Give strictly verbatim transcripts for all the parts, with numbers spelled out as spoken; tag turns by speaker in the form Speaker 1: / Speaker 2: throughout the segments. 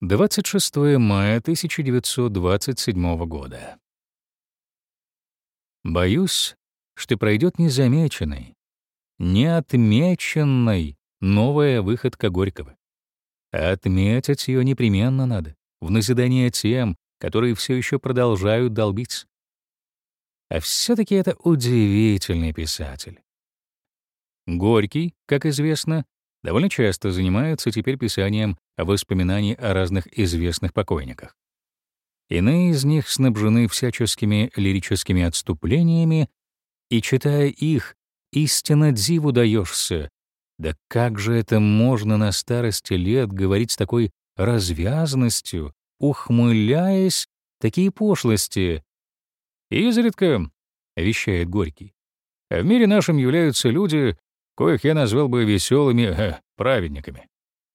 Speaker 1: двадцать шестое мая тысяча девятьсот двадцать седьмого года. Боюсь, что пройдет незамеченной, неотмеченной новая выходка Горького. А отметить ее непременно надо, в назидание тем, которые все еще продолжают долбить. А все-таки это удивительный писатель. Горький, как известно, довольно часто занимается теперь писанием воспоминаний о разных известных покойниках. Иные из них снабжены всяческими лирическими отступлениями, и, читая их, истинно диву даешься. Да как же это можно на старости лет говорить с такой развязностью, ухмыляясь такие пошлости? «Изредка, — вещает Горький, — в мире нашем являются люди, коих я назвал бы веселыми э, праведниками.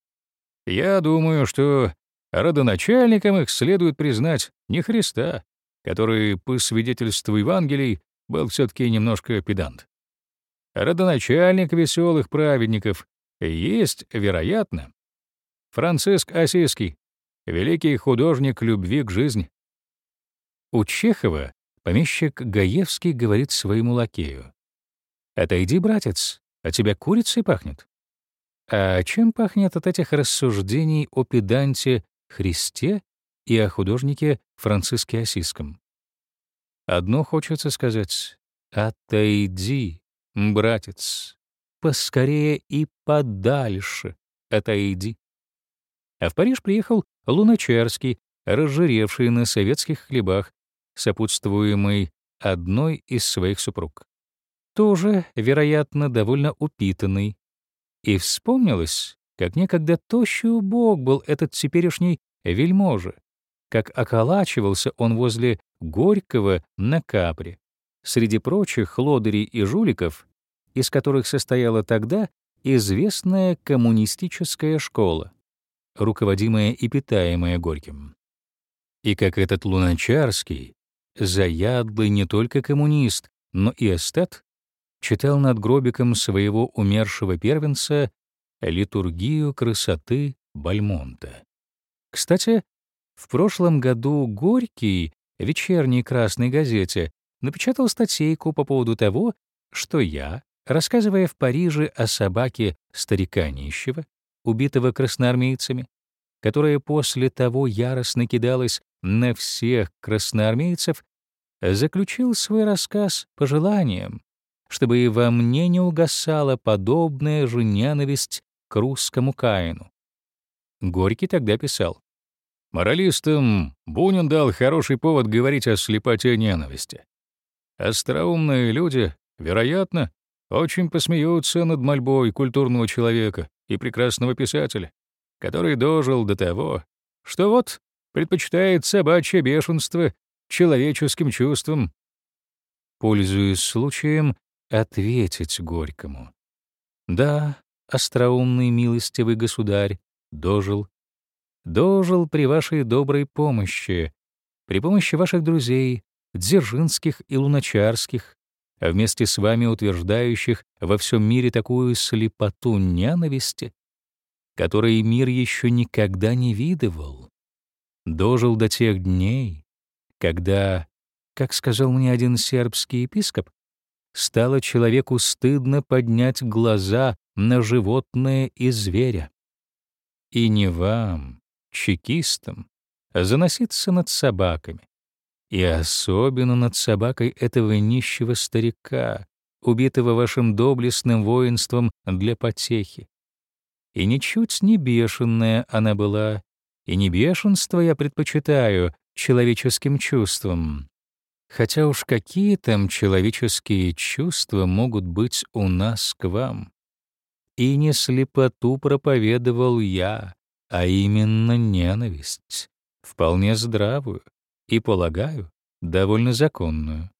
Speaker 1: Я думаю, что родоначальником их следует признать не Христа, который, по свидетельству Евангелий, был все-таки немножко педант. Родоначальник веселых праведников есть, вероятно, Франциск Осиский, великий художник любви к жизни. У Чехова помещик Гаевский говорит своему лакею: «Отойди, братец, от тебя курицей пахнет». А чем пахнет от этих рассуждений о педанте Христе и о художнике Франциске Осиском? Одно хочется сказать: отойди, братец, поскорее и подальше отойди. А в Париж приехал Луначарский, разжиревший на советских хлебах, сопутствуемый одной из своих супруг. Тоже, вероятно, довольно упитанный. И вспомнилось, как некогда тощий убог был этот теперешний вельможа, как околачивался он возле Горького на Капре, среди прочих лодырей и жуликов, из которых состояла тогда известная коммунистическая школа, руководимая и питаемая Горьким. И как этот Луначарский, заядлый не только коммунист, но и эстет, читал над гробиком своего умершего первенца литургию красоты Бальмонта. Кстати, в прошлом году Горький в вечерней «Красной газете» напечатал статейку по поводу того, что я, рассказывая в Париже о собаке старика нищего, убитого красноармейцами, которая после того яростно кидалась на всех красноармейцев, заключил свой рассказ пожеланием, чтобы и во мне не угасала подобная же ненависть к русскому Каину. Горький тогда писал: «Моралистам Бунин дал хороший повод говорить о слепоте ненависти. Остроумные люди, вероятно, очень посмеются над мольбой культурного человека и прекрасного писателя, который дожил до того, что вот предпочитает собачье бешенство человеческим чувствам». Пользуясь случаем, ответить Горькому: да, остроумный милостивый государь, дожил, дожил при вашей доброй помощи, при помощи ваших друзей, Дзержинских и Луначарских, а вместе с вами утверждающих во всем мире такую слепоту ненависти, которой мир еще никогда не видывал. Дожил до тех дней, когда, как сказал мне один сербский епископ, стало человеку стыдно поднять глаза на животное и зверя. И не вам, чекистам, заноситься над собаками, и особенно над собакой этого нищего старика, убитого вашим доблестным воинством для потехи. И ничуть не бешеная она была, и не бешенство я предпочитаю человеческим чувствам. Хотя уж какие там человеческие чувства могут быть у нас к вам? И не слепоту проповедовал я, а именно ненависть, вполне здравую и, полагаю, довольно законную.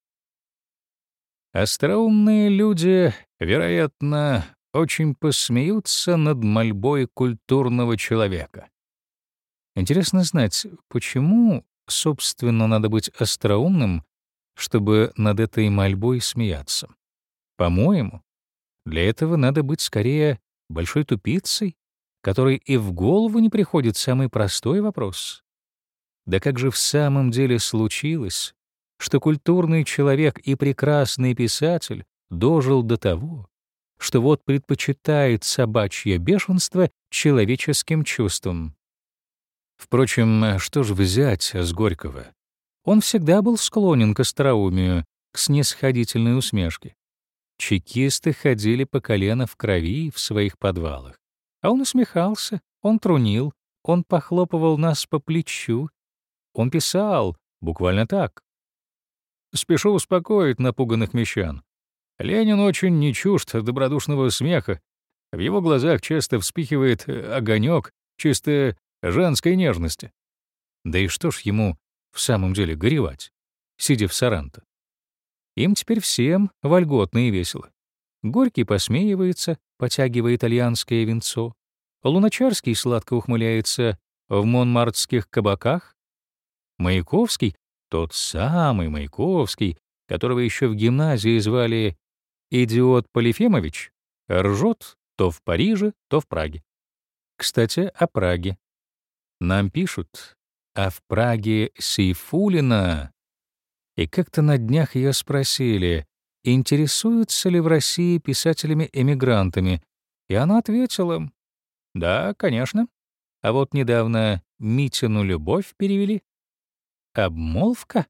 Speaker 1: Остроумные люди, вероятно, очень посмеются над мольбой культурного человека. Интересно знать, почему, собственно, надо быть остроумным, чтобы над этой мольбой смеяться. По-моему, для этого надо быть скорее большой тупицей, которой и в голову не приходит самый простой вопрос. Да как же в самом деле случилось, что культурный человек и прекрасный писатель дожил до того, что вот предпочитает собачье бешенство человеческим чувствам? Впрочем, что ж взять с Горького? Он всегда был склонен к остроумию, к снисходительной усмешке. Чекисты ходили по колено в крови в своих подвалах. А он усмехался, он трунил, он похлопывал нас по плечу. Он писал, буквально так. Спешу успокоить напуганных мещан. Ленин очень не чужд добродушного смеха. В его глазах часто вспыхивает огонек чисто женской нежности. Да и что ж ему в самом деле горевать, сидя в Саранто? Им теперь всем вольготно и весело. Горький посмеивается, потягивая итальянское винцо. Луначарский сладко ухмыляется в монмартских кабаках. Маяковский, тот самый Маяковский, которого еще в гимназии звали «Идиот Полифемович», ржет то в Париже, то в Праге. Кстати, о Праге. Нам пишут, а в Праге Сейфулина. И как-то на днях ее спросили, интересуются ли в России писателями-эмигрантами, и она ответила: «Да, конечно. А вот недавно Митину «Любовь» перевели». Обмолвка?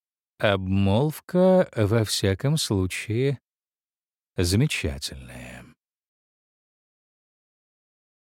Speaker 1: Обмолвка, во всяком случае, замечательная.